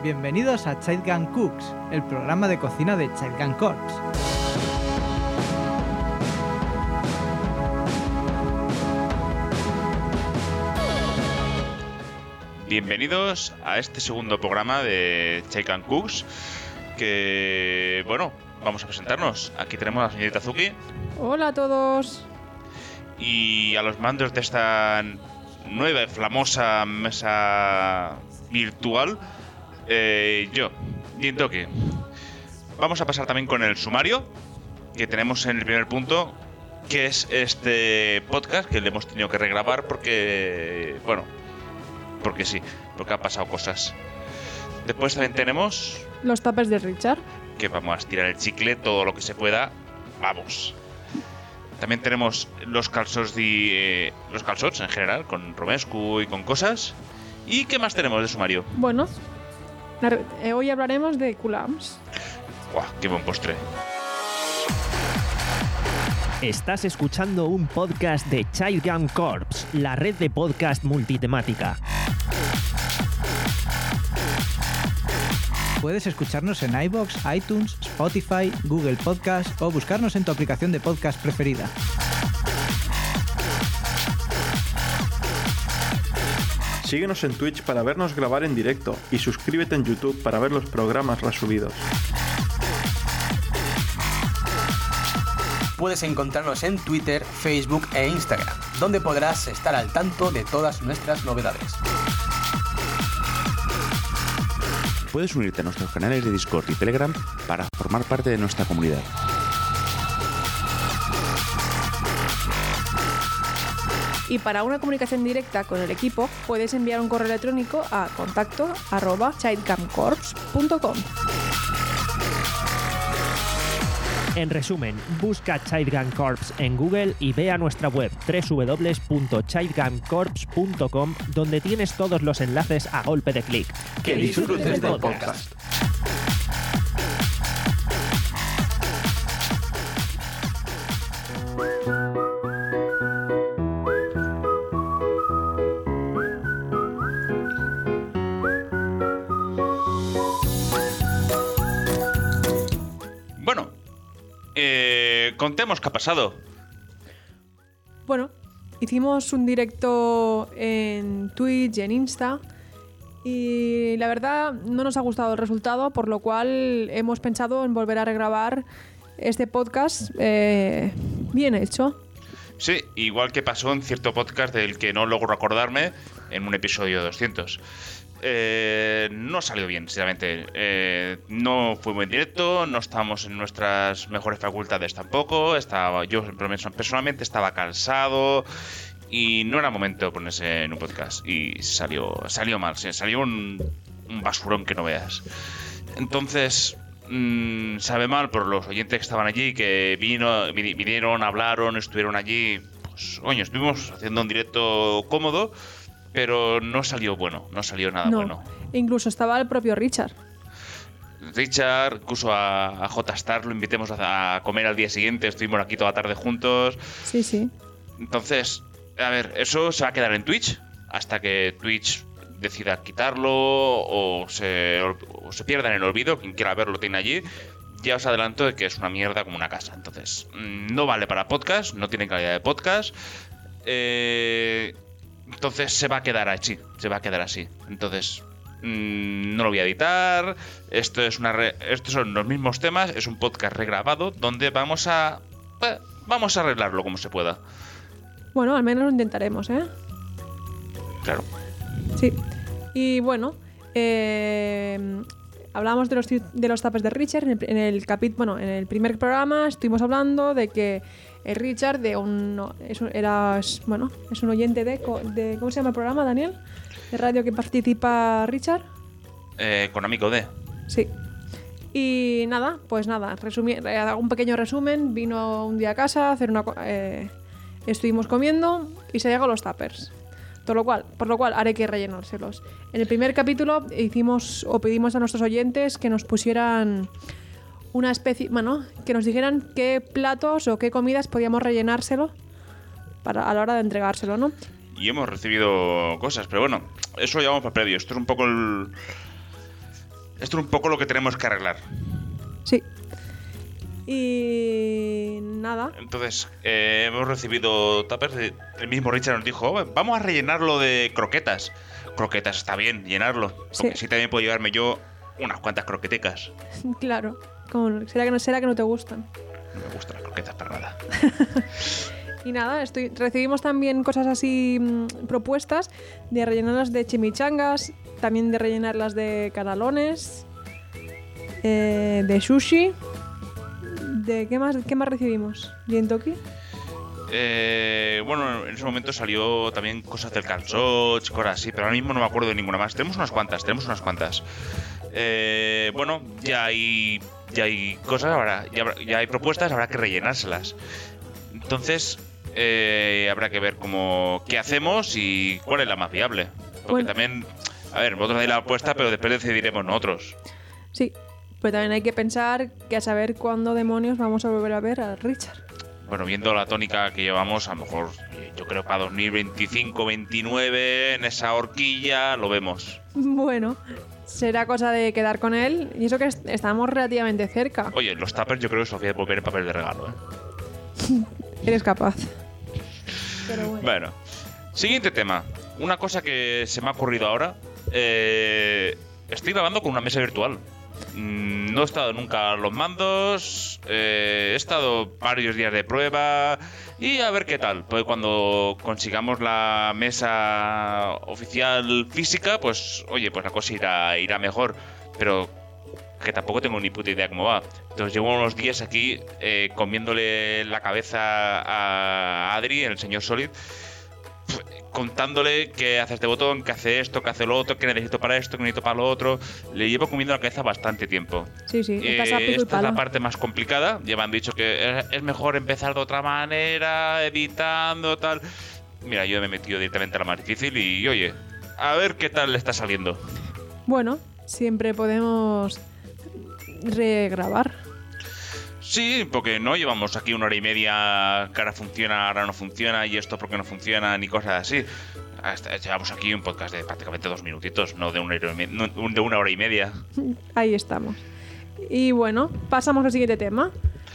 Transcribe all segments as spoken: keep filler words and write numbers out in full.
Bienvenidos a Child Gun Cooks, el programa de cocina de Child Gun Corps. Bienvenidos a este segundo programa de Child Gun Cooks, que, bueno, vamos a presentarnos. Aquí tenemos a la señorita Zuki. Hola a todos. Y a los mandos de esta nueva y flamosa mesa virtual, eh, yo, Dintoki. Vamos a pasar también con el sumario que tenemos en el primer punto, que es este podcast que le hemos tenido que regrabar porque, bueno, porque sí, porque han pasado cosas. Después también tenemos los tapes de Richard, que vamos a estirar el chicle todo lo que se pueda. Vamos. También tenemos los calzots de, eh, los calzots en general, con romescu y con cosas. ¿Y qué más tenemos de sumario? Bueno, eh, hoy hablaremos de culams. ¡Guau! ¡Qué buen postre! Estás escuchando un podcast de Child Gun Corps, la red de podcast multitemática. Puedes escucharnos en iVoox, iTunes, Spotify, Google Podcast o buscarnos en tu aplicación de podcast preferida. Síguenos en Twitch para vernos grabar en directo y suscríbete en YouTube para ver los programas resubidos. Puedes encontrarnos en Twitter, Facebook e Instagram, donde podrás estar al tanto de todas nuestras novedades. Puedes unirte a nuestros canales de Discord y Telegram para formar parte de nuestra comunidad. Y para una comunicación directa con el equipo, puedes enviar un correo electrónico a contacto arroba childguncorps punto com. En resumen, busca Child Gun Corps en Google y ve a nuestra web doble u doble u doble u punto child gun corps punto com, donde tienes todos los enlaces a golpe de clic. Que disfrutes del podcast. Bueno, eh, contemos qué ha pasado. Bueno, hicimos un directo en Twitch y en Insta y la verdad no nos ha gustado el resultado, por lo cual hemos pensado en volver a regrabar este podcast eh, bien hecho. Sí, igual que pasó en cierto podcast del que no logro acordarme en un episodio doscientos. Eh, no salió bien, sinceramente. Eh, no fue buen directo, no estábamos en nuestras mejores facultades tampoco. Estaba, yo personalmente estaba cansado y no era momento de ponerse en un podcast. Y salió, salió mal, sí, salió un, un basurón que no veas. Entonces, mmm, sabe mal por los oyentes que estaban allí, que vino, vinieron, hablaron, estuvieron allí. Pues, coño, estuvimos haciendo un directo cómodo, pero no salió bueno, no salió nada no, bueno. Incluso estaba el propio Richard. Richard, incluso a, a J-Star lo invitemos a, a comer al día siguiente, estuvimos aquí toda la tarde juntos. Sí, sí. Entonces, a ver, eso se va a quedar en Twitch hasta que Twitch decida quitarlo o se, o se pierda en el olvido. Quien quiera verlo tiene allí. Ya os adelanto de que es una mierda como una casa. Entonces, no vale para podcast, no tiene calidad de podcast. Eh... Entonces se va a quedar así, se va a quedar así. Entonces, mmm, no lo voy a editar. Esto es una re- estos son los mismos temas, es un podcast regrabado donde vamos a eh, vamos a arreglarlo como se pueda. Bueno, al menos lo intentaremos, ¿eh? Claro. Sí. Y bueno, eh, hablamos de los de los tapes de Richard en el, en el capítulo, bueno, en el primer programa estuvimos hablando de que el Richard de un, es un era bueno es un oyente de, de ¿cómo se llama el programa, Daniel? De radio que participa Richard. Eh, con amigo de. Sí. Y nada, pues nada, resumí, hago un pequeño resumen. Vino un día a casa a hacer una, eh, estuvimos comiendo y se llegó los tuppers. Todo lo cual, por lo cual haré que rellenárselos. En el primer capítulo hicimos o pedimos a nuestros oyentes que nos pusieran una especie, bueno, que nos dijeran qué platos o qué comidas podíamos rellenárselo para a la hora de entregárselo, ¿no? Y hemos recibido cosas, pero bueno, eso ya vamos para previo. Esto es un poco el, Esto es un poco lo que tenemos que arreglar. Sí. Y nada. Entonces, eh, hemos recibido tuppers. De, el mismo Richard nos dijo, oh, vamos a rellenarlo de croquetas. Croquetas está bien, llenarlo. Porque Sí. sí también puedo llevarme yo unas cuantas croquetecas. Claro. Como, ¿será, que no, ¿Será que no te gustan? No me gustan las croquetas para nada. Y nada, estoy, recibimos también cosas así, mmm, propuestas de rellenarlas de chimichangas, también de rellenarlas de canalones, eh, de sushi. ¿De qué más, qué más recibimos? ¿Gintoki? Eh, bueno, en ese momento salió también cosas del calzoch, cosas así, pero ahora mismo no me acuerdo de ninguna más. Tenemos unas cuantas, tenemos unas cuantas. Eh, bueno, ya hay, ya hay cosas, ahora, ya, habrá- ya hay propuestas, habrá que rellenárselas. Entonces, eh, habrá que ver cómo qué hacemos y cuál es la más viable. Porque Bueno. también, a ver, vosotros dais la apuesta, pero después decidiremos nosotros. Sí, pero también hay que pensar que a saber cuándo demonios vamos a volver a ver a Richard. Bueno, viendo la tónica que llevamos, a lo mejor eh, yo creo para dos mil veinticinco veintinueve en esa horquilla lo vemos. Bueno, será cosa de quedar con él. Y eso que est- estamos relativamente cerca. Oye, los tuppers yo creo que Sofía puede ver en papel de regalo, ¿eh? Eres capaz. Pero bueno. Bueno, siguiente tema. Una cosa que se me ha ocurrido ahora. Eh, estoy grabando con una mesa virtual. Mm, No he estado nunca a los mandos. eh, he estado varios días de prueba. Y a ver qué tal. Pues cuando consigamos la mesa oficial física, pues oye, pues la cosa irá, irá mejor. Pero que tampoco tengo ni puta idea cómo va. Entonces llevo unos días aquí eh, comiéndole la cabeza a Adri, el señor Solid, pf, contándole qué hace este botón, qué hace esto, qué hace lo otro, qué necesito para esto, qué necesito para lo otro. Le llevo comiendo la cabeza bastante tiempo. Sí, sí, estás a Eh, pico y esta es palo. la parte más complicada. Ya me han dicho que es, es mejor empezar de otra manera, editando, tal. Mira, yo me he metido directamente a la más difícil y, oye, a ver qué tal le está saliendo. Bueno, siempre podemos regrabar. Sí, porque no llevamos aquí una hora y media que ahora funciona, ahora no funciona, y esto porque no funciona, ni cosas así. Hasta- llevamos aquí un podcast de prácticamente dos minutitos, no de una hora y, me- no, de una hora y media. Ahí estamos. Y bueno, pasamos al siguiente tema.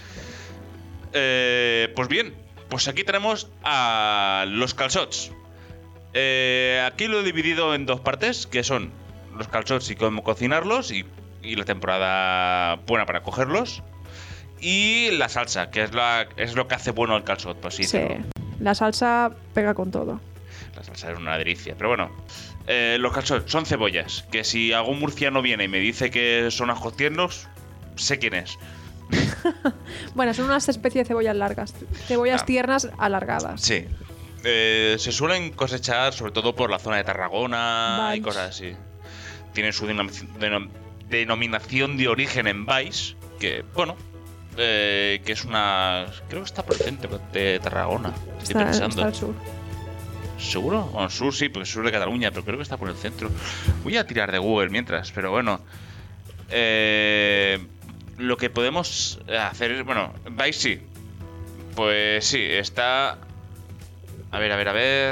Eh, pues bien, pues aquí tenemos a los calzots. Eh, aquí lo he dividido en dos partes, que son los calzots y cómo cocinarlos, y, y la temporada buena para cogerlos. Y la salsa, que es, la, es lo que hace bueno al calzot, pues sí. Sí, la salsa pega con todo. La salsa es una delicia. Pero bueno, eh, los calzots son cebollas. Que si algún murciano viene y me dice que son ajos tiernos, sé quién es. Bueno, son unas especies de cebollas largas. Cebollas Ah. tiernas alargadas. Sí. Eh, se suelen cosechar sobre todo por la zona de Tarragona y Valls. cosas así. Tienen su denom- denom- denominación de origen en Valls, que, bueno, eh, que es una... Creo que está por el centro de Tarragona. Estoy Está, pensando. está al sur. ¿Seguro? O en sur sí, porque es sur de Cataluña, pero creo que está por el centro. Voy a tirar de Google mientras, pero bueno. Eh, lo que podemos hacer es, bueno, Vice sí. Pues sí, está... A ver, a ver, a ver...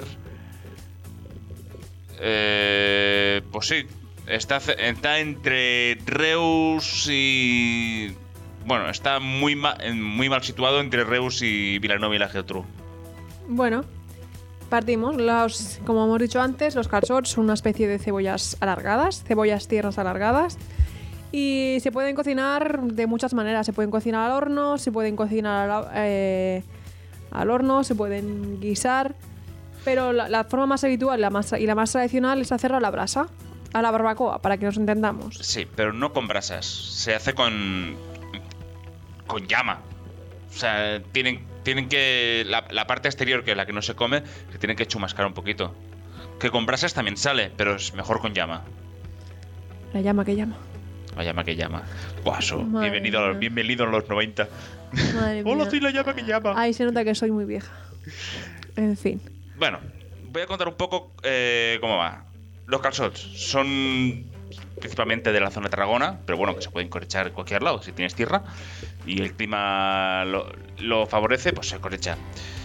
Eh, pues sí, está, ce- está entre Reus y... Bueno, está muy, ma- en- muy mal situado entre Reus y Vilanova y la Geltrú. Bueno, partimos. Los, como hemos dicho antes, los calzots son una especie de cebollas alargadas, cebollas tiernas alargadas. Y se pueden cocinar de muchas maneras. Se pueden cocinar al horno, se pueden cocinar al, eh, al horno, se pueden guisar. Pero la, la forma más habitual la más, y la más tradicional es hacerlo a la brasa, a la barbacoa, para que nos entendamos. Sí, pero no con brasas. Se hace con. con llama. O sea, tienen, tienen que. La, la parte exterior, que es la que no se come, se tienen que chumascar un poquito. Que con brasas también sale, pero es mejor con llama. La llama que llama. La llama que llama. Buah, eso. Madre Bienvenido, a los, mía. bienvenido a los noventa. Madre Hola, mía. soy la llama que llama. Ahí se nota que soy muy vieja. En fin. Bueno, voy a contar un poco eh, cómo va. Los calzots son principalmente de la zona de Tarragona, pero bueno, que se pueden cosechar en cualquier lado. Si tienes tierra y el clima lo, lo favorece, pues se cosecha.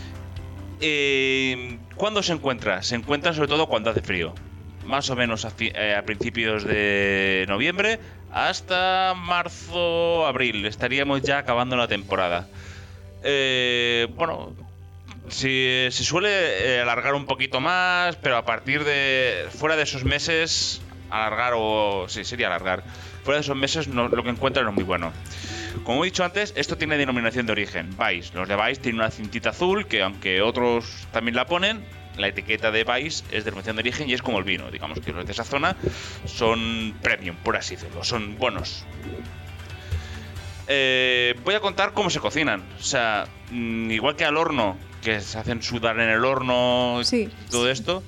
Eh, ¿Cuándo se encuentra? Se encuentra sobre todo cuando hace frío. Más o menos a, fi- eh, a principios de noviembre hasta marzo, abril. Estaríamos ya acabando la temporada. Eh, bueno, si, se suele eh, alargar un poquito más, pero a partir de... Fuera de esos meses, alargar o... Sí, sería alargar. Fuera de esos meses no, lo que encuentran no es muy bueno. Como he dicho antes, esto tiene denominación de origen. Weiss. Los de Weiss tienen una cintita azul que, aunque otros también la ponen, la etiqueta de Weiss es denominación de origen y es como el vino. Digamos que los de esa zona son premium, por así decirlo. Son buenos. Eh, voy a contar cómo se cocinan. O sea, mmm, igual que al horno, que se hacen sudar en el horno, sí, todo esto,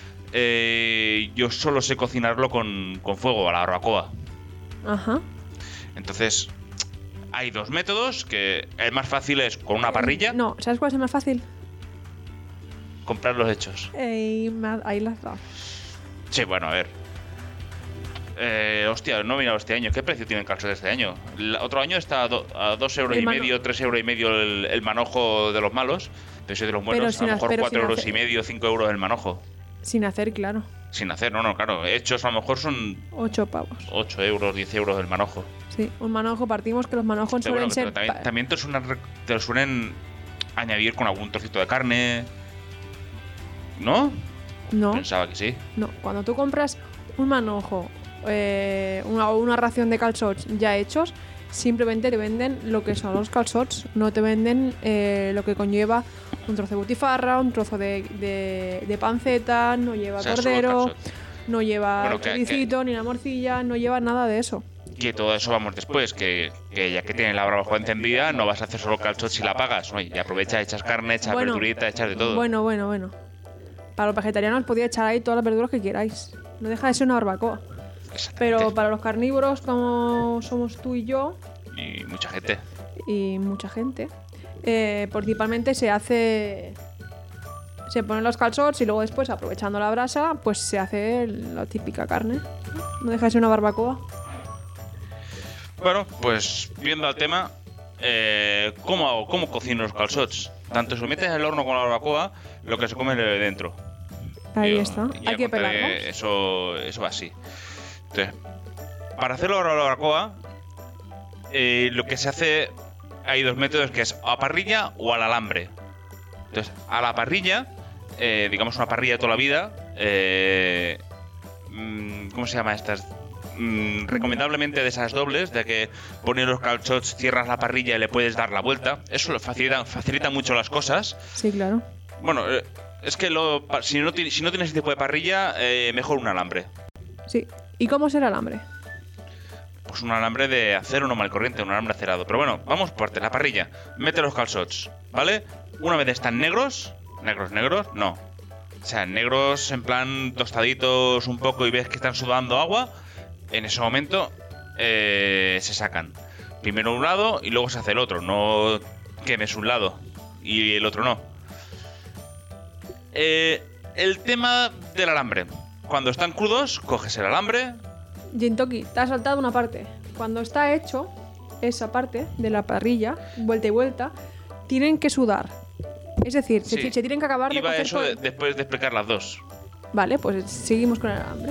eh, yo solo sé cocinarlo con, con fuego, a la barbacoa. Ajá. Entonces, hay dos métodos, que el más fácil es con una parrilla. No, ¿sabes cuál es el más fácil? Comprar los hechos. Eh, ahí las has dado. Sí, bueno, a ver. Eh, hostia, no he mirado este año. ¿Qué precio tiene el calzón de este año? El otro año está a, do, a dos euros el y mano... medio, tres euros y medio el, el manojo de los malos. Pero si de los buenos, a lo mejor cuatro euros hacer... y medio, cinco euros el manojo. Sin hacer, claro. Sin hacer, no, no, claro. Hechos a lo mejor son... ocho pavos. ocho euros, diez euros el manojo. Sí, un manojo, partimos que los manojos pero suelen bueno, ser... También, también te, suelen, te lo suelen añadir con algún trocito de carne... ¿No? No. Pensaba que sí. No, cuando tú compras un manojo eh, una, una ración de calçots ya hechos, simplemente te venden lo que son los calçots, no te venden eh, lo que conlleva un trozo de butifarra, un trozo de, de, de panceta, no lleva, o sea, cordero, no lleva bueno, choricito, ni la morcilla, no lleva nada de eso. Que todo eso vamos después, que, que ya que tienes la barbacoa encendida, no vas a hacer solo calçots si la pagas. Oye, y aprovecha, echas carne, echas bueno, verdurita, echas de todo. Bueno, bueno, bueno. Para los vegetarianos podéis echar ahí todas las verduras que queráis. No deja de ser una barbacoa. Pero para los carnívoros, como somos tú y yo... Y mucha gente. Y mucha gente. Eh, principalmente se hace... Se ponen los calçots y luego después, aprovechando la brasa, pues se hace la típica carne. No deja de ser una barbacoa. Bueno, pues viendo al tema, eh, ¿cómo hago? ¿Cómo cocino los calçots? Tanto se lo metes en el horno con la barbacoa, lo que se come de dentro. Ahí Yo, está. Hay que pelarlos. Eso, eso va así. Entonces, para hacerlo a la barbacoa, eh, lo que se hace, hay dos métodos, que es a parrilla o al alambre. Entonces, a la parrilla, eh, digamos una parrilla de toda la vida, eh, ¿cómo se llama estas? Mm, recomendablemente de esas dobles, de que pones los calçots, cierras la parrilla y le puedes dar la vuelta. Eso facilita, facilita mucho las cosas. Sí, claro. Bueno, eh, es que lo, si, no, si no tienes ese tipo de parrilla, eh, mejor un alambre. Sí. ¿Y cómo será el alambre? Pues un alambre de acero normal corriente, un alambre acerado. Pero bueno, vamos por parte. La parrilla, mete los calçots, ¿vale? Una vez están negros, negros, negros, no. O sea, negros en plan tostaditos un poco y ves que están sudando agua, en ese momento eh, se sacan. Primero un lado y luego se hace el otro. No quemes un lado y el otro no. Eh, el tema del alambre. Cuando están crudos, coges el alambre. Jintoki, te has saltado una parte. Cuando está hecho, esa parte de la parrilla, vuelta y vuelta, tienen que sudar. Es decir, sí. se, se tienen que acabar de Iba cocer eso por... de, después de explicar las dos. Vale, pues seguimos con el alambre.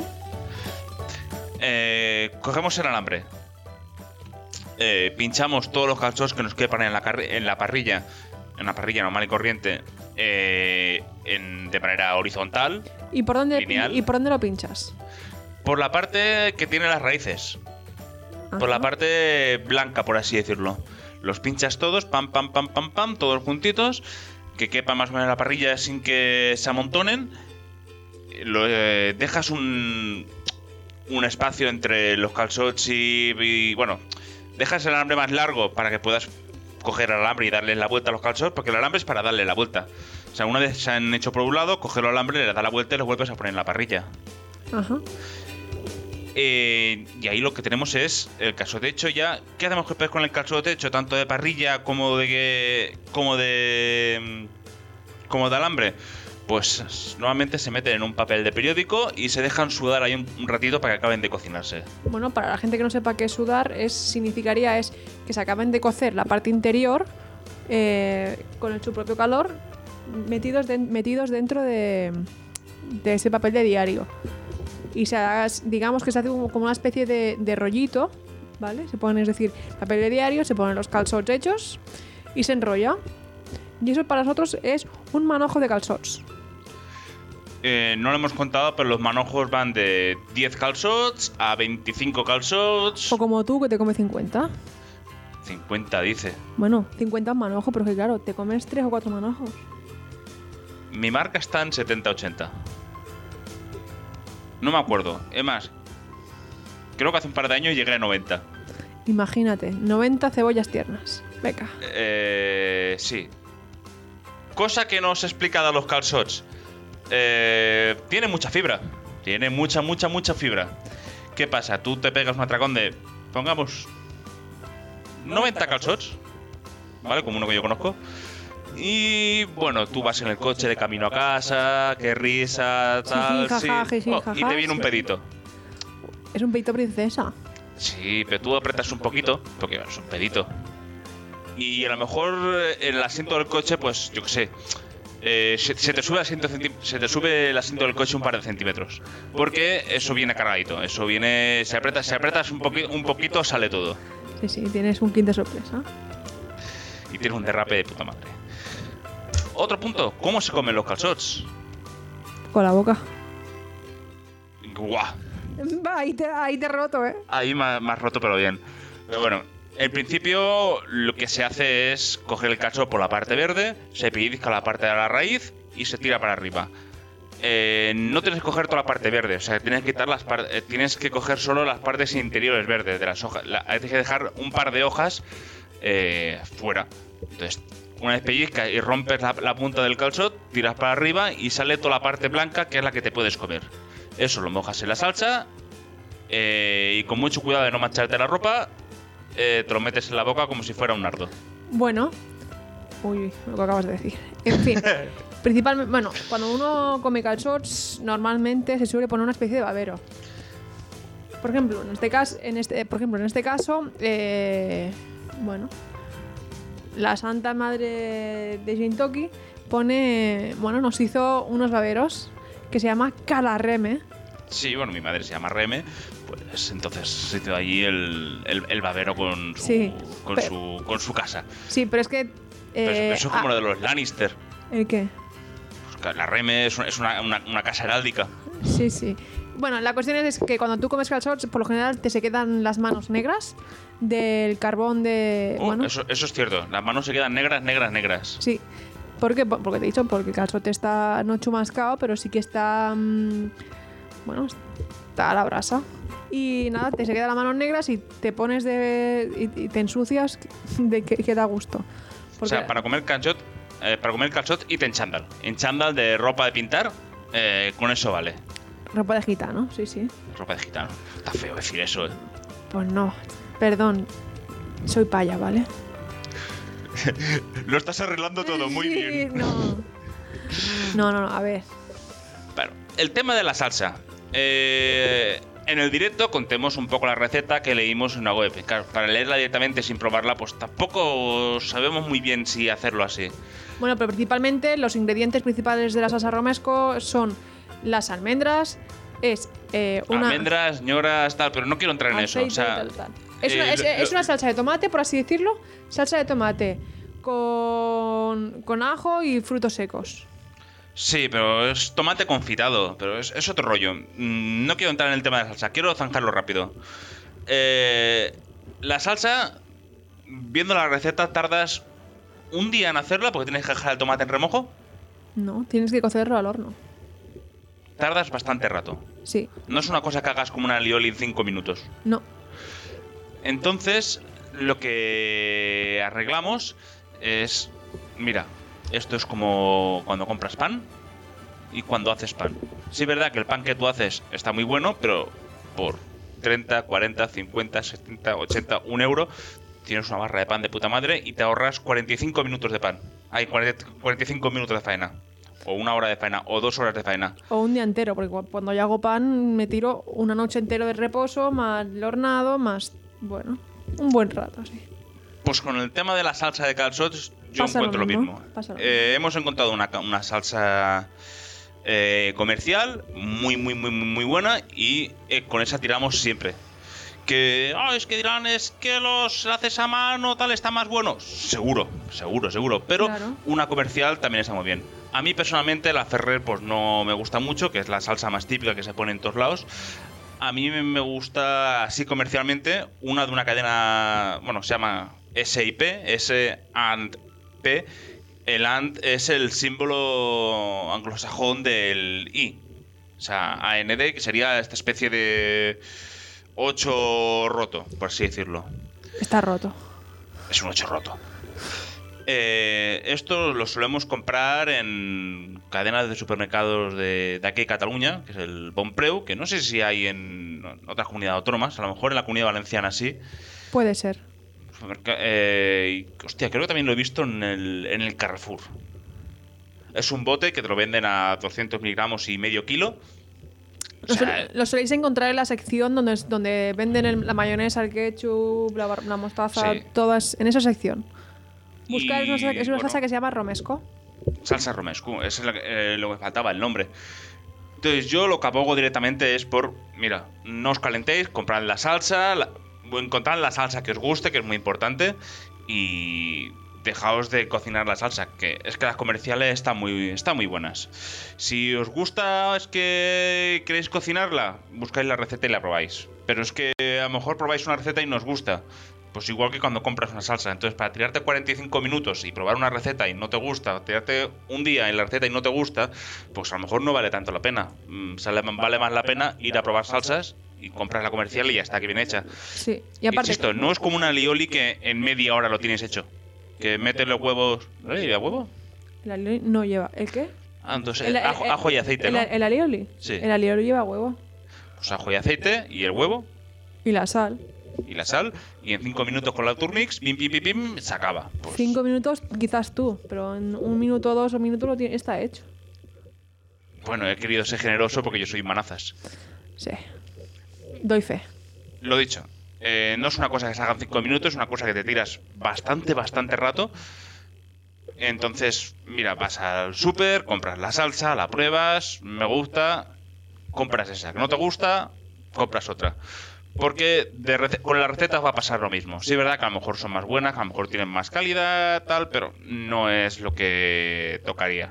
Eh, cogemos el alambre. Eh, pinchamos todos los calçots que nos quepan en la, en la parrilla, en la parrilla normal y corriente, eh, en, de manera horizontal. ¿Y por dónde, lineal. ¿Y por dónde lo pinchas? Por la parte que tiene las raíces. Ajá. Por la parte blanca, por así decirlo. Los pinchas todos, pam, pam, pam, pam, pam, todos juntitos, que quepan más o menos en la parrilla sin que se amontonen. Lo, eh, dejas un, un espacio entre los calçots y, y, bueno, dejas el alambre más largo para que puedas coger el alambre y darle la vuelta a los calçots, porque el alambre es para darle la vuelta. O sea, una vez se han hecho por un lado, coger el alambre, le das la vuelta y lo vuelves a poner en la parrilla. Ajá. Eh, y ahí lo que tenemos es el calçot hecho ya. ¿Qué hacemos después con el calçot hecho? Tanto de parrilla como de como de como de alambre. Pues normalmente se meten en un papel de periódico y se dejan sudar ahí un, un ratito para que acaben de cocinarse. Bueno, para la gente que no sepa qué es sudar, es significaría es que se acaben de cocer la parte interior eh, con el, su propio calor, metidos, de, metidos dentro de, de ese papel de diario. y se haga- digamos que se hace como como una especie de, de rollito, ¿vale? Se pone, es decir, papel de diario, se ponen los calzots hechos y se enrolla. Y eso para nosotros es un manojo de calzots. Eh, no lo hemos contado, pero los manojos van de diez calzots a veinticinco calzots. O como tú, que te comes cincuenta. cincuenta dice. Bueno, cincuenta es manojo, pero que claro, te comes tres o cuatro manojos. Mi marca está en setenta ochenta. No me acuerdo. Es más, creo que hace un par de años llegué a noventa. Imagínate, noventa cebollas tiernas. Venga. Eh, sí. Cosa que no os he explicado a los calzots. Eh, tiene mucha fibra. Tiene mucha, mucha, mucha fibra. ¿Qué pasa? Tú te pegas un atracón de, pongamos, noventa calzots, ¿vale? Como uno que yo conozco. Y bueno, tú vas en el coche de camino a casa, qué risa, tal, Jiji, jaja, sí. jiji, Oh, y jaja. te viene un pedito. Es un peito princesa. Sí, pero tú apretas un poquito, porque es un pedito. Y a lo mejor en el asiento del coche, pues yo qué sé, eh, se, se te sube el asiento centí- se te sube el asiento del coche un par de centímetros, porque eso viene cargadito, eso viene, se apretas, se apretas un, poqui- un poquito, sale todo Sí, sí, tienes un kit de sorpresa. y tienes un derrape de puta madre. Otro punto, ¿cómo se comen los calzots? Con la boca. Guau, Va, ahí te, ahí te he roto, ¿eh? ahí me ha me has roto pero bien. Pero bueno, en principio lo que se hace es coger el calzot por la parte verde, se pellizca la parte de la raíz y se tira para arriba. Eh, no tienes que coger toda la parte verde, o sea, tienes que quitar las par- eh, tienes que coger solo las partes interiores verdes de las hojas. La- hay que dejar un par de hojas eh, fuera. Entonces, una vez pellizcas y rompes la, la punta del calzot, tiras para arriba y sale toda la parte blanca, que es la que te puedes comer. Eso lo mojas en la salsa eh, y con mucho cuidado de no mancharte la ropa, eh, te lo metes en la boca como si fuera un nardo. Bueno. Uy, lo que acabas de decir. En fin. Principalmente, bueno, cuando uno come calzots, normalmente se suele poner una especie de babero. Por ejemplo, en este caso, en este, por ejemplo, en este caso, eh, bueno, la Santa Madre de Shintoki pone, bueno, nos hizo unos baberos que se llama Kalareme. Sí, bueno, mi madre se llama Reme, pues entonces se te da allí el, el, el babero con su, Sí, con, pero- su, con su casa. Sí, pero es que. Pero eso- eh, eso es como ah, lo de los Lannister. ¿El qué? Pues la Reme es, una, es una, una, una casa heráldica. Sí, sí. Bueno, la cuestión es que cuando tú comes calzots, por lo general te se quedan las manos negras del carbón de. Oh, bueno, eso, eso es cierto, las manos se quedan negras, negras, negras. sí. ¿Por qué? Po- Porque te he dicho, porque el calzote está no chumascado, pero sí que está. mm, bueno, está a la brasa. Y nada, te se quedan las manos negras y te pones de. y, y te ensucias de que, que da gusto. O Porque, sea, para comer calzot, eh, para comer calzot y te en chándal. En chándal de ropa de pintar, eh, con eso vale. ropa de gitano, sí, sí. Ropa de gitano. Está feo decir eso, eh. Pues no, perdón. Soy paya, ¿vale? Lo estás arreglando todo muy Sí, bien. No. no, no, no, a ver. Bueno, el tema de la salsa. Eh, en el directo contemos un poco la receta que leímos en una web. Claro, para leerla directamente sin probarla, pues tampoco sabemos muy bien si hacerlo así. Bueno, pero principalmente los ingredientes principales de la salsa romesco son las almendras, es eh, una Almendras, ñoras, tal, pero no quiero entrar en eso. O aceite, sea, tal, tal. Es, una, eh, es, lo- es una salsa de tomate, por así decirlo, salsa de tomate con, con ajo y frutos secos. sí, pero es tomate confitado, pero es, es otro rollo. Mm, No quiero entrar en el tema de la salsa, quiero zanjarlo rápido. Eh, la salsa, viendo la receta, tardas un día en hacerla porque tienes que dejar el tomate en remojo. No, tienes que cocerlo al horno. Tardas bastante rato. Sí, No es una cosa que hagas como una alioli en cinco minutos. no. Entonces, lo que arreglamos es... Mira, esto es como cuando compras pan y cuando haces pan. Sí es verdad que el pan que tú haces está muy bueno, pero por treinta, cuarenta, cincuenta, setenta, ochenta, un euro, tienes una barra de pan de puta madre y te ahorras cuarenta y cinco minutos de pan. Hay cuarenta, cuarenta y cinco minutos de faena. O una hora de faena, o dos horas de faena. O un día entero, porque cu- cuando yo hago pan me tiro una noche entera de reposo, más el hornado, más... Bueno, un buen rato, sí. Pues con el tema de la salsa de calzots, yo Pasa lo encuentro lo mismo, mismo. pasa lo Eh, hemos encontrado una, ca- una salsa eh, comercial, muy, muy, muy, muy buena, y eh, con esa tiramos siempre. Que, oh, es que dirán, es que los haces a mano, tal, está más bueno. Seguro, seguro, seguro. Pero Claro. una comercial también está muy bien. A mí personalmente la Ferrer pues no me gusta mucho, que es la salsa más típica que se pone en todos lados. A mí me gusta así comercialmente una de una cadena, bueno, se llama S I P, S and P. El and es el símbolo anglosajón del I. O sea, A N D, que sería esta especie de ocho roto, por así decirlo. Está roto. Es un ocho roto. Eh, esto lo solemos comprar en cadenas de supermercados de, de aquí de Cataluña, que es el Bonpreu, que no sé si hay en otras comunidades autónomas, a lo mejor en la Comunidad Valenciana sí. Puede ser. Eh, y, hostia, creo que también lo he visto en el, en el Carrefour. Es un bote que te lo venden a doscientos miligramos y medio kilo. O Lo, sea, sol- lo soléis encontrar en la sección donde, es- donde venden el- la mayonesa, el ketchup, la, bar- la mostaza, Sí. todas en esa sección. Buscar es una, y, salsa- es una bueno, salsa que se llama romesco. salsa romesco, eso es lo que, eh, lo que faltaba, el nombre. Entonces yo lo que abogo directamente es por, mira, no os calentéis, comprad la salsa, la, encontrad la salsa que os guste, que es muy importante, y dejaos de cocinar la salsa, que es que las comerciales están muy, están muy buenas. Si os gusta, es que queréis cocinarla, buscáis la receta y la probáis. Pero es que a lo mejor probáis una receta y no os gusta. Pues igual que cuando compras una salsa. Entonces, para tirarte cuarenta y cinco minutos y probar una receta y no te gusta, tirarte un día en la receta y no te gusta, pues a lo mejor no vale tanto la pena. Mm, sale, vale más la pena ir a probar salsas y compras la comercial y ya está, que bien hecha. Sí. Y aparte, Insisto, no es como una alioli que en media hora lo tienes hecho. Que metes los huevos... ¿No lleva huevo? el alioli no lleva. ¿El qué? Ah, entonces El- el- ajo, ajo y aceite, el, ¿no? el alioli. Sí. El alioli lleva huevo. Pues ajo y aceite y el huevo Y la sal. y la sal, y en cinco minutos con la Turmix, pim, pim, pim, pim, se acaba. Pues, Cinco minutos, quizás tú, pero en un minuto o dos o minutos lo tiene, está hecho. bueno, he querido ser generoso porque yo soy manazas. Sí. Doy fe. Lo dicho, eh, no es una cosa que se haga en cinco minutos, es una cosa que te tiras bastante, bastante rato. Entonces, mira, vas al súper, compras la salsa, la pruebas, me gusta, compras esa. Que no te gusta, compras otra. Porque de rece- con las recetas va a pasar lo mismo. Sí, es verdad que a lo mejor son más buenas, que a lo mejor tienen más calidad, tal, pero no es lo que tocaría.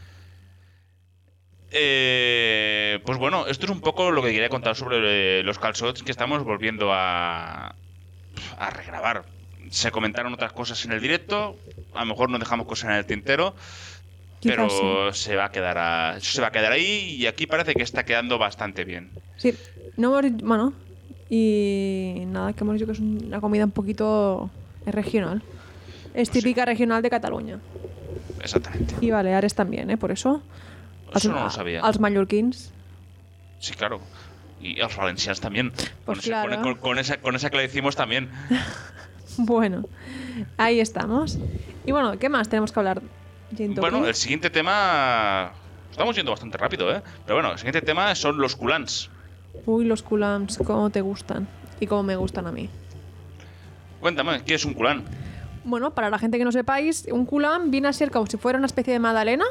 Eh, pues bueno, esto es un poco lo que quería contar sobre eh, los calzots que estamos volviendo a, a regrabar. Se comentaron otras cosas en el directo, a lo mejor nos dejamos cosas en el tintero, Quizás pero se va a quedar a- se va a quedar ahí, y aquí parece que está quedando bastante bien. Sí. No hemos, bueno, y nada, que hemos dicho que es una comida un poquito es regional. Es típica regional de Cataluña. Exactamente. Y Baleares también, ¿eh? Por eso. Eso no lo sabía. Als mallorquins. Sí, claro. Y los valencianos también. Pues con, ese- claro. con- con- con esa, con esa que le decimos también. Bueno, ahí estamos. Y bueno, ¿qué más tenemos que hablar? Gin Bueno, tonic. el siguiente tema... Estamos yendo bastante rápido, ¿eh? Pero bueno, el siguiente tema son los culants. Uy, los culams, cómo te gustan. Y cómo me gustan a mí. Cuéntame, ¿qué es un culant? Bueno, para la gente que no sepáis, un culam viene a ser como si fuera una especie de magdalena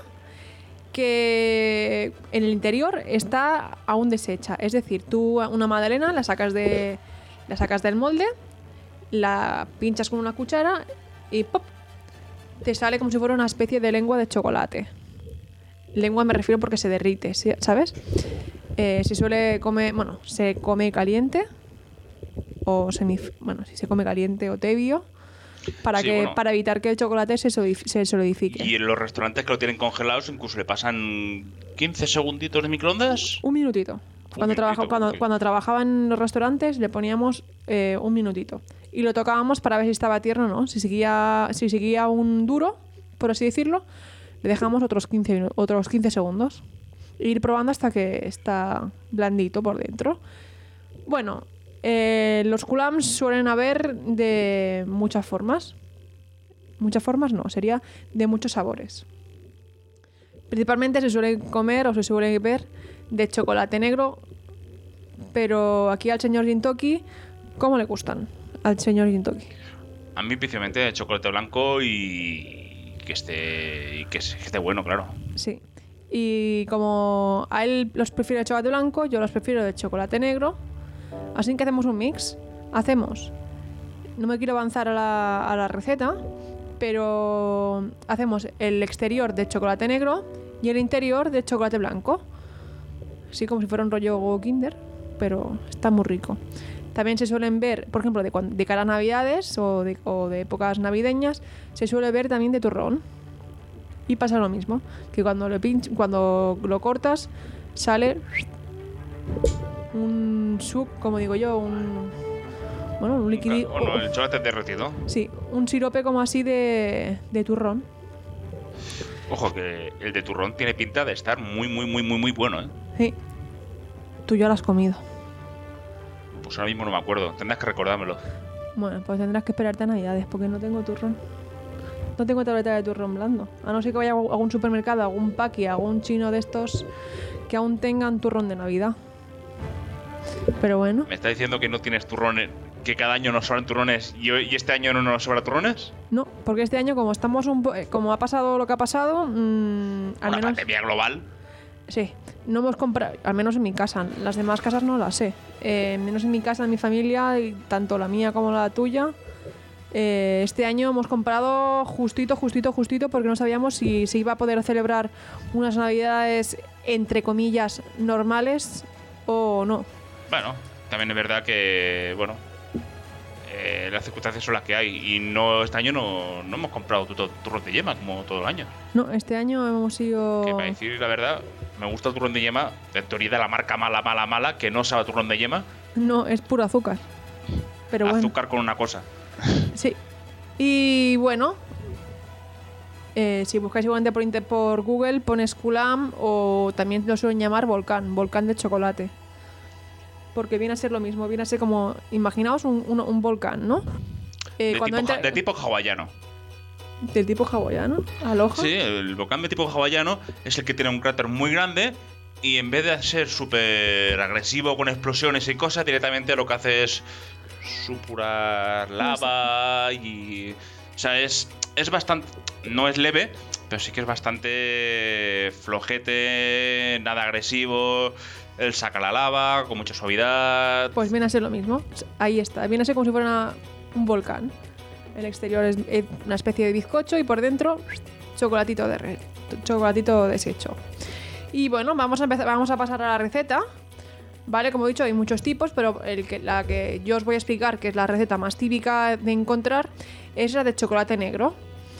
que en el interior está aún deshecha. Es decir, tú una magdalena la sacas de la sacas del molde, la pinchas con una cuchara y ¡pop! Te sale como si fuera una especie de lengua de chocolate. Lengua me refiero porque se derrite, ¿sí? ¿Sabes? Eh, se suele comer, bueno, se come caliente o semi, bueno, si se come caliente o tibio. Para, Sí, que, bueno. para evitar que el chocolate se, solidif- se solidifique. Y en los restaurantes que lo tienen congelados incluso le pasan quince segunditos de microondas. Un minutito. Cuando, minutito, trabaja- cuando, ok. cuando trabajaba en los restaurantes le poníamos eh, un minutito. Y lo tocábamos para ver si estaba tierno o no. Si seguía, si seguía un duro, por así decirlo, le dejamos otros quince, minu- otros quince segundos. E ir probando hasta que está blandito por dentro. Bueno, eh, los culams suelen haber de muchas formas. Muchas formas no, sería de muchos sabores. Principalmente se suele comer o se suele ver de chocolate negro, pero aquí al señor Gintoki, ¿cómo le gustan al señor Gintoki? A mí principalmente de chocolate blanco y que esté, y que esté bueno, claro. Sí. Y como a él los prefiere de chocolate blanco, yo los prefiero de chocolate negro. Así que hacemos un mix. Hacemos... No me quiero avanzar a la, a la receta, pero hacemos el exterior de chocolate negro y el interior de chocolate blanco. Así como si fuera un rollo Kinder, pero está muy rico. También se suelen ver, por ejemplo, de, de cara a Navidades o de, o de épocas navideñas, se suele ver también de turrón. Y pasa lo mismo, que cuando lo, pinch, cuando lo cortas, sale un suc, como digo yo, un... Bueno, un líquido... Bueno, el chocolate derretido. Sí, un sirope como así de, de turrón. Ojo, que el de turrón tiene pinta de estar muy, muy, muy, muy, muy bueno, ¿eh? Sí. Tú ya lo has comido. Pues ahora mismo no me acuerdo. Tendrás que recordármelo. Bueno, pues tendrás que esperarte a Navidades, porque no tengo turrón. No tengo tableta de turrón blando. A no ser que vaya a algún supermercado, a algún paqui, a algún chino de estos que aún tengan turrón de Navidad. Pero bueno. ¿Me está diciendo que no tienes turrones, que cada año nos sobran turrones y, hoy, y este año no nos sobra turrones? No, porque este año, como estamos un po- como ha pasado lo que ha pasado, mmm, al Una menos... pandemia global. Sí, no hemos comprado, al menos en mi casa. Las demás casas no las sé. Eh, menos en mi casa, en mi familia, y tanto la mía como la tuya. Eh, este año hemos comprado justito, justito, justito, porque no sabíamos si se iba a poder celebrar unas navidades, entre comillas, normales o no. Bueno, también es verdad que, bueno, eh, las circunstancias son las que hay. Y no este año no, no hemos comprado tu- tu- turrón de yema como todo el año. No, este año hemos ido... Que para decir la verdad, me gusta el turrón de yema, en teoría de la marca mala, mala, mala, que no sabe a turrón de yema. No, es puro azúcar. Pero bueno. Azúcar con una cosa. Sí. Y bueno, eh, si buscáis igualmente por, inter- por Google, pones Kulam, o también lo suelen llamar volcán, volcán de chocolate. Porque viene a ser lo mismo, viene a ser como, imaginaos un, un, un volcán, ¿no? Eh, de, cuando tipo, entra- ja- de tipo hawaiano. Del tipo hawaiano, aloha. Sí, el volcán de tipo hawaiano es el que tiene un cráter muy grande y en vez de ser súper agresivo con explosiones y cosas, directamente lo que hace es supurar lava y... O sea, es, es bastante... No es leve, pero sí que es bastante flojete, nada agresivo. Él saca la lava con mucha suavidad. Pues viene a ser lo mismo. Ahí está, viene a ser como si fuera una- un volcán. El exterior es es una especie de bizcocho y por dentro chocolatito de re- chocolatito deshecho. Y bueno, vamos a empezar, vamos a pasar a la receta. Vale, como he dicho, hay muchos tipos, pero el que, la que yo os voy a explicar, que es la receta más típica de encontrar, es la de chocolate negro.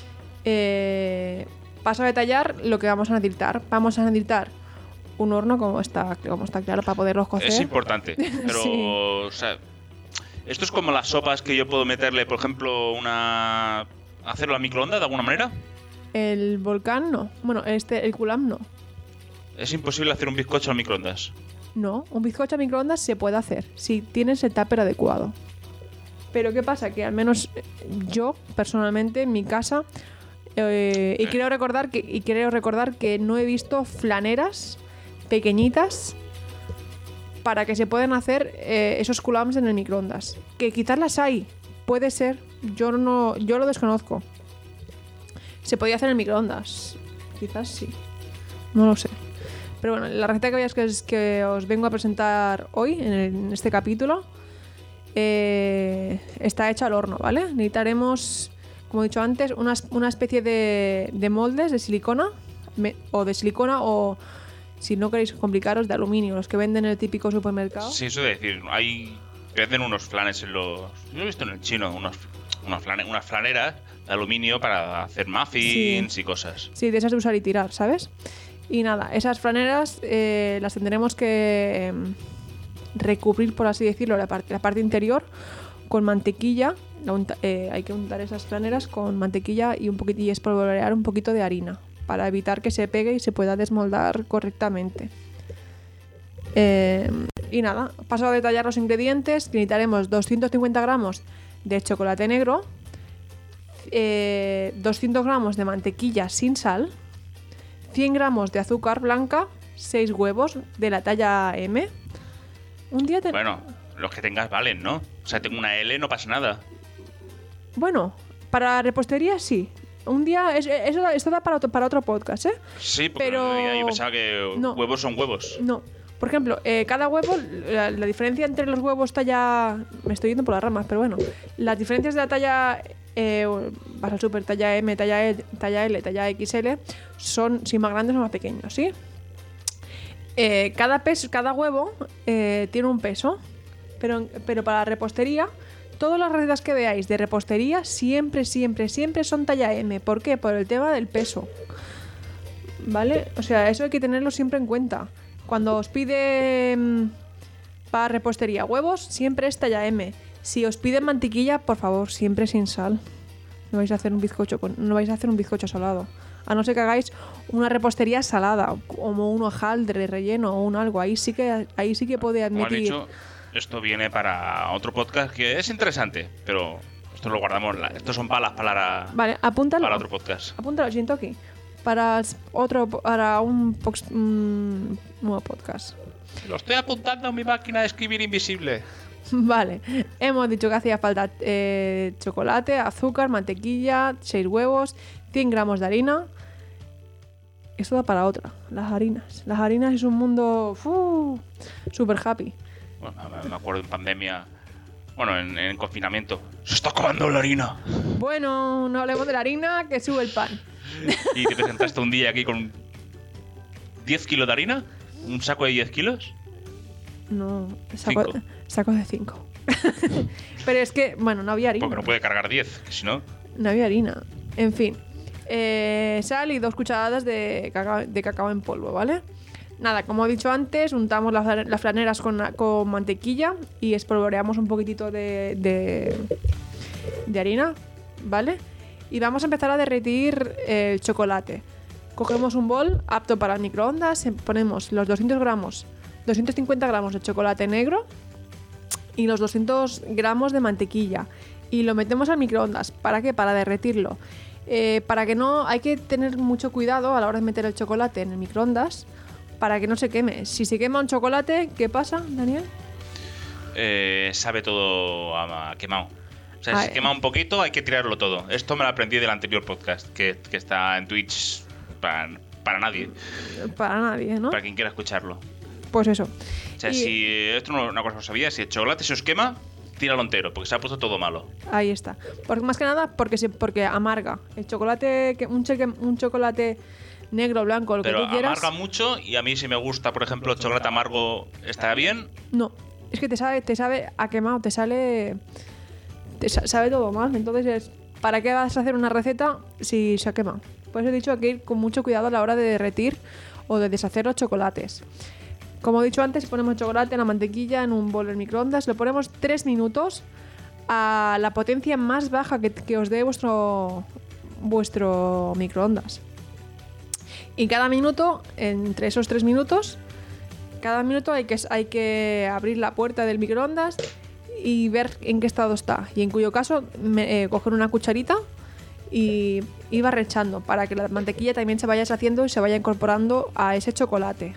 Eh, paso a detallar lo que vamos a necesitar. Vamos a necesitar un horno, como está, como está claro, para poderlos cocer. Es importante, pero... Sí. O sea, esto es como las sopas que yo puedo meterle, por ejemplo, una... Hacerlo a microondas de alguna manera. El volcán no. Bueno, este, el Kulam no. Es imposible hacer un bizcocho a microondas. No, un bizcocho a microondas se puede hacer si tienes el tupper adecuado. Pero ¿qué pasa? Que al menos yo, personalmente, en mi casa, eh, y quiero recordar que y quiero recordar que no he visto flaneras pequeñitas para que se puedan hacer eh, esos kulams en el microondas. Que quizás las hay, puede ser. Yo no, yo lo desconozco. Se podía hacer en el microondas, quizás sí. No lo sé. Pero bueno, la receta que veáis que, es, que os vengo a presentar hoy, en, el- en este capítulo, eh, está hecha al horno, ¿vale? Necesitaremos, como he dicho antes, una, una especie de, de moldes de silicona, me- o de silicona, o si no queréis complicaros, de aluminio, los que venden en el típico supermercado. Sí, eso es decir, hay... Venden unos flanes en los... Yo he visto en el chino unos, unos flane- unas flaneras de aluminio para hacer muffins Sí. y cosas. Sí, de esas de usar y tirar, ¿sabes? Y nada, esas flaneras eh, las tendremos que em, recubrir, por así decirlo, la parte, la parte interior con mantequilla. La unta- eh, hay que untar esas flaneras con mantequilla y un poquito y espolvorear un poquito de harina para evitar que se pegue y se pueda desmoldar correctamente. Eh, y nada, paso a detallar los ingredientes. Necesitaremos doscientos cincuenta gramos de chocolate negro, eh, doscientos gramos de mantequilla sin sal, cien gramos de azúcar blanca, seis huevos de la talla M. Un día te... Bueno, los que tengas valen, ¿no? O sea, tengo una L, no pasa nada. Bueno, para repostería sí. Un día, es- eso, esto da para otro, para otro podcast, ¿eh? Sí, porque Pero- el otro día yo pensaba que No. huevos son huevos. No. Por ejemplo, eh, cada huevo, la, la diferencia entre los huevos talla... Me estoy yendo por las ramas, pero bueno. Las diferencias de la talla... Eh, vas al super, talla M, talla, e, talla L, talla X L, son si más grandes o más pequeños, ¿sí? Eh, cada, peso, cada huevo eh, tiene un peso, pero, pero para la repostería, todas las recetas que veáis de repostería siempre, siempre, siempre son talla M. ¿Por qué? Por el tema del peso. ¿Vale? O sea, eso hay que tenerlo siempre en cuenta. Cuando os pide mm, para repostería huevos, siempre es talla M. Si os piden mantequilla, por favor, siempre sin sal. No vais a hacer un bizcocho con, no vais a hacer un bizcocho salado. A no ser que hagáis una repostería salada, como un hojaldre relleno o un algo. Ahí sí que ahí sí que puede Como has admitir. dicho, esto viene para otro podcast que es interesante, pero esto lo guardamos. la- Estos son palas para, Vale, apúntalo. para otro podcast. Apúntalo, Shintoki. Para otro para un pox- mm, nuevo podcast. Lo estoy apuntando en mi máquina de escribir invisible. Vale, hemos dicho que hacía falta eh, chocolate, azúcar, mantequilla, seis huevos, cien gramos de harina. Esto da para otra, las harinas. Las harinas es un mundo ¡fu! Super happy. Bueno, me- me acuerdo en pandemia. Bueno, en, en confinamiento. ¡Se está acabando la harina! Bueno, no hablemos de la harina, que sube el pan. Y te presentaste un día aquí con diez kilos de harina. ¿Un saco de diez kilos? No, saco, Cinco. saco de cinco. Pero es que, bueno, no había harina. Porque no puede cargar diez, que si no. No había harina. En fin. Eh, sal y dos cucharadas de cacao, de cacao en polvo, ¿vale? Nada, como he dicho antes, untamos las, flan- las flaneras con, con mantequilla y espolvoreamos un poquitito de, de, de harina, ¿vale? Y vamos a empezar a derretir el chocolate. Cogemos un bol apto para microondas, em- ponemos los doscientos gramos, doscientos cincuenta gramos de chocolate negro y los doscientos gramos de mantequilla y lo metemos al microondas. ¿Para qué? Para derretirlo. Eh, para que no... Hay que tener mucho cuidado a la hora de meter el chocolate en el microondas para que no se queme. Si se quema un chocolate, ¿qué pasa, Daniel? Eh, sabe todo a, a quemado. O sea, si Ah, se quema un poquito, hay que tirarlo todo. Esto me lo aprendí del anterior podcast, que, que está en Twitch para, para nadie, Para nadie, ¿no? para quien quiera escucharlo. Pues eso. O sea, Y- si esto no una cosa que no sabía, si el chocolate se os quema, tíralo entero, porque se ha puesto todo malo. Ahí está. Porque más que nada porque se, porque amarga. El chocolate, que un, cheque- un chocolate negro, blanco, lo Pero que tú quieras. amarga mucho y a mí si me gusta, por ejemplo, el chocolate amargo, está bien. No, es que te sabe, te sabe a quemado, te sale, te sa- sabe todo mal. Entonces, es, ¿para qué vas a hacer una receta si se ha quemado? Por eso he dicho que hay que ir con mucho cuidado a la hora de derretir o de deshacer los chocolates. Como he dicho antes, ponemos el chocolate, la mantequilla en un bol en microondas, lo ponemos tres minutos a la potencia más baja que, que os dé vuestro, vuestro microondas. Y cada minuto, entre esos tres minutos, cada minuto hay que, hay que abrir la puerta del microondas y ver en qué estado está. Y en cuyo caso, me- eh, coger una cucharita y ir barrechando para que la mantequilla también se vaya deshaciendo y se vaya incorporando a ese chocolate.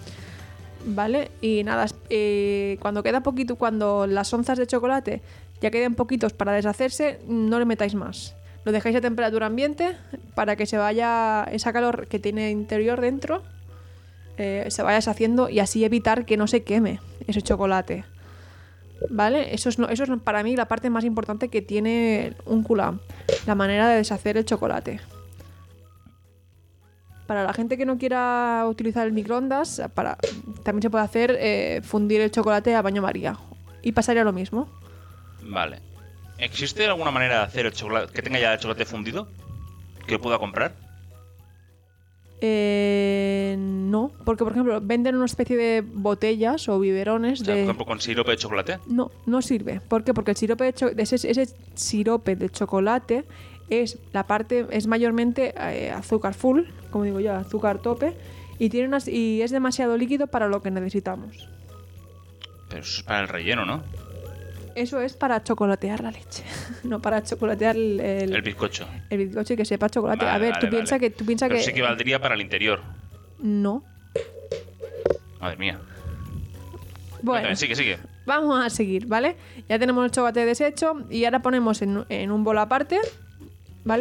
¿Vale? Y nada, eh, cuando queda poquito, cuando las onzas de chocolate ya queden poquitos para deshacerse, no le metáis más. Lo dejáis a temperatura ambiente para que se vaya esa calor que tiene interior dentro, eh, se vaya deshaciendo y así evitar que no se queme ese chocolate. ¿Vale? Eso es, no- eso es para mí la parte más importante que tiene un Kulam, la manera de deshacer el chocolate. Para la gente que no quiera utilizar el microondas, para, también se puede hacer eh, fundir el chocolate a baño María. Y pasaría lo mismo. Vale. ¿Existe alguna manera de hacer el chocolate que tenga ya el chocolate fundido? ¿Que lo pueda comprar? Eh, no, porque por ejemplo venden una especie de botellas o biberones O sea, por de... ejemplo, con sirope de chocolate. No, no sirve. ¿Por qué? Porque el sirope de cho- ese, ese sirope de chocolate es la parte es mayormente eh, azúcar full, como digo yo, azúcar tope, y tiene unas, y es demasiado líquido para lo que necesitamos. Pero eso es para el relleno, ¿no? Eso es para chocolatear la leche, no para chocolatear el, el, El bizcocho. el bizcocho y que sepa chocolate. Vale, A ver, vale, tú piensas vale. que tú piensas Pero que sí que valdría para el interior. no. Madre mía. Bueno, Cuéntame, sigue, sigue. vamos a seguir, ¿vale? Ya tenemos el chocolate deshecho y ahora ponemos en, en un bol aparte, ¿vale?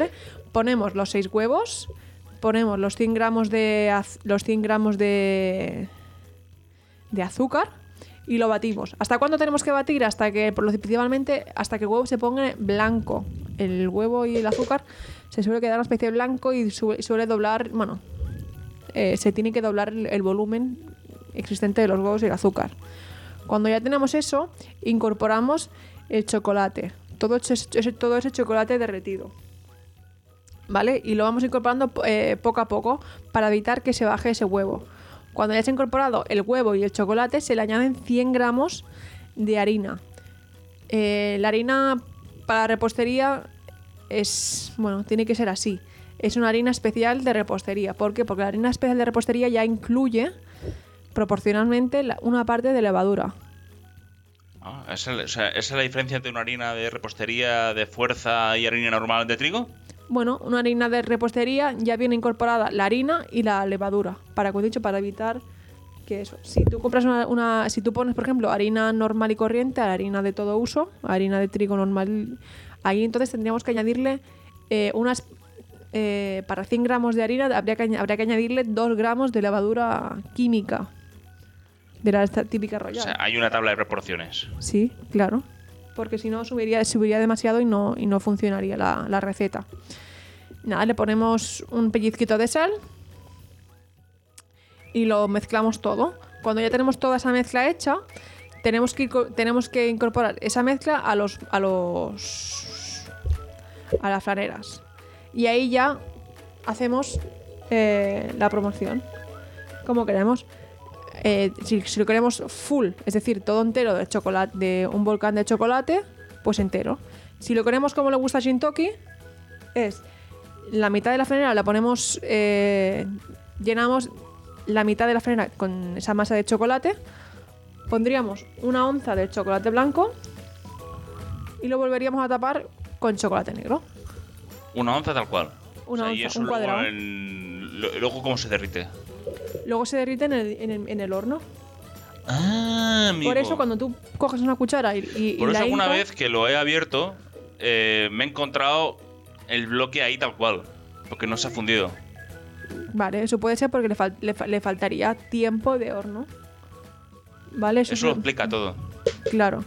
ponemos los seis huevos, ponemos los cien gramos de az- los cien gramos de de azúcar y lo batimos. ¿Hasta cuándo tenemos que batir? Hasta que, por lo principalmente, hasta que el huevo se ponga blanco. El huevo y el azúcar se suele quedar una especie de blanco y su- suele doblar, bueno, eh, se tiene que doblar el, el volumen existente de los huevos y el azúcar. Cuando ya tenemos eso, incorporamos el chocolate, todo ese, ese- todo ese chocolate derretido, ¿vale? Y lo vamos incorporando eh, poco a poco para evitar que se baje ese huevo. Cuando ya se ha incorporado el huevo y el chocolate, se le añaden cien gramos de harina. Eh, la harina para repostería es, bueno, tiene que ser así. Es una harina especial de repostería. ¿Por qué? Porque la harina especial de repostería ya incluye proporcionalmente la- una parte de levadura. Ah, ¿esa, o sea, ¿esa es la diferencia entre una harina de repostería de fuerza y harina normal de trigo? Bueno, una harina de repostería ya viene incorporada la harina y la levadura. Para, como he dicho, para evitar que eso. Si tú compras una, una- si tú pones, por ejemplo, harina normal y corriente a la harina de todo uso, harina de trigo normal, ahí entonces tendríamos que añadirle eh, unas eh, para cien gramos de harina habría que, añ- habría que añadirle dos gramos de levadura química de la esta típica O royal. sea, hay una tabla de proporciones. Sí, claro. Porque si no subiría, subiría demasiado y no, y no funcionaría la, la receta. Nada, le ponemos un pellizquito de sal y lo mezclamos todo. Cuando ya tenemos toda esa mezcla hecha, tenemos que, inco- tenemos que incorporar esa mezcla a los a los a las flaneras. Y ahí ya hacemos eh, la promoción. Como queremos. Eh, si, si lo queremos full, es decir, todo entero de chocolate, de un volcán de chocolate, pues entero. Si lo queremos como le gusta a Shintoki, es la mitad de la flanera la ponemos, eh, llenamos la mitad de la flanera con esa masa de chocolate, pondríamos una onza de chocolate blanco y lo volveríamos a tapar con chocolate negro. Una onza tal cual. Una O sea, y onza, eso un luego, cuadrado. en- lo- luego ¿cómo se derrite? Luego se derrite en el, en el, en el horno. Ah, amigo. Por eso cuando tú coges una cuchara y, y, y Por eso la alguna hinco- vez que lo he abierto, eh, me he encontrado el bloque ahí tal cual. Porque no se ha fundido. Vale, eso puede ser porque le, fal- le, fa- le faltaría tiempo de horno. Vale, eso, Eso lo es- explica todo. Claro.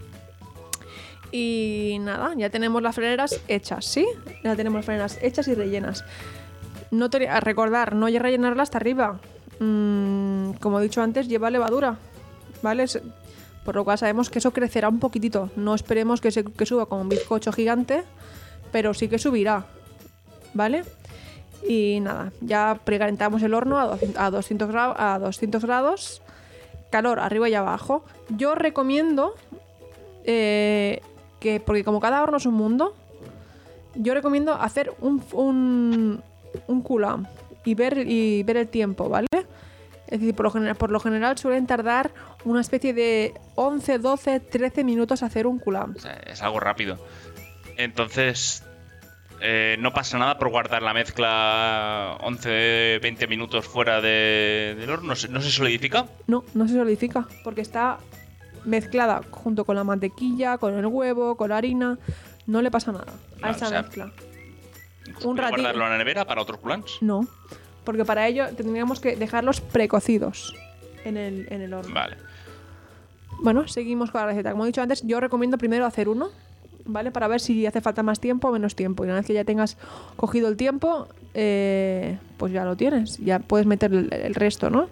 Y nada, ya tenemos las freneras hechas, ¿sí? Ya tenemos las freneras hechas y rellenas. No te, a recordar, no rellenarla hasta arriba. Mm, como he dicho antes, lleva levadura, ¿vale? Es- Por lo cual sabemos que eso crecerá un poquitito. No esperemos que, se, que suba como un bizcocho gigante, pero sí que subirá, ¿vale? Y nada, ya precalentamos el horno a doscientos, a doscientos gra- a doscientos grados, calor arriba y abajo. Yo recomiendo eh, que, porque como cada horno es un mundo, yo recomiendo hacer un, un, un cool-down y ver, y ver el tiempo, ¿vale? Es decir, por lo, general, por lo general suelen tardar una especie de once, doce, trece minutos hacer un cool-down. O sea, es algo rápido. Entonces, eh, no pasa nada por guardar la mezcla once, veinte minutos fuera de- del horno. ¿No se, no se solidifica? No, no se solidifica porque está mezclada junto con la mantequilla, con el huevo, con la harina. No le pasa nada a No, esa o sea, mezcla. ¿Puedo Un ratito. guardarlo en la nevera para otros culans? No, porque para ello tendríamos que dejarlos precocidos en el, en el horno. Vale. Bueno, seguimos con la receta. Como he dicho antes, yo recomiendo primero hacer uno, ¿vale? Para ver si hace falta más tiempo o menos tiempo. Y una vez que ya tengas cogido el tiempo, eh, pues ya lo tienes. Ya puedes meter el, el resto, ¿no?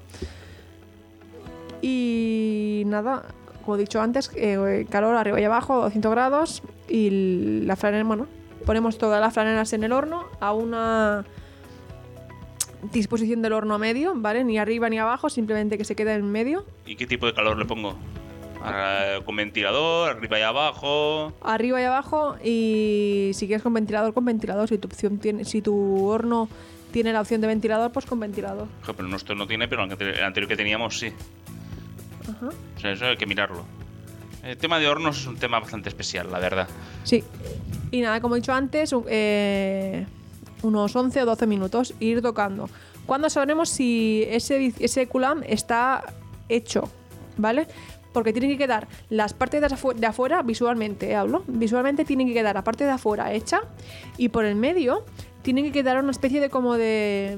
Y nada, como he dicho antes, eh, calor arriba y abajo, doscientos grados. Y la franela, bueno, ponemos todas las franelas en el horno a una disposición del horno medio, ¿vale? Ni arriba ni abajo, simplemente que se quede en medio. ¿Y qué tipo de calor le pongo? Ah, ¿Con ventilador? ¿Arriba y abajo? Arriba y abajo, y si quieres con ventilador, con ventilador. Si tu opción tiene, si tu horno tiene la opción de ventilador, pues con ventilador. Joder, pero nuestro no tiene, pero el ante- el anterior que teníamos sí. Ajá. O sea, eso hay que mirarlo. El tema de hornos es un tema bastante especial, la verdad. Sí. Y nada, como he dicho antes, un- eh, unos once o doce minutos, ir tocando. ¿Cuándo sabremos si ese, ese culam está hecho? ¿Vale? porque tienen que quedar las partes de, afu- de afuera, visualmente, ¿eh? hablo, visualmente tienen que quedar la parte de afuera hecha y por el medio tienen que quedar una especie de como de...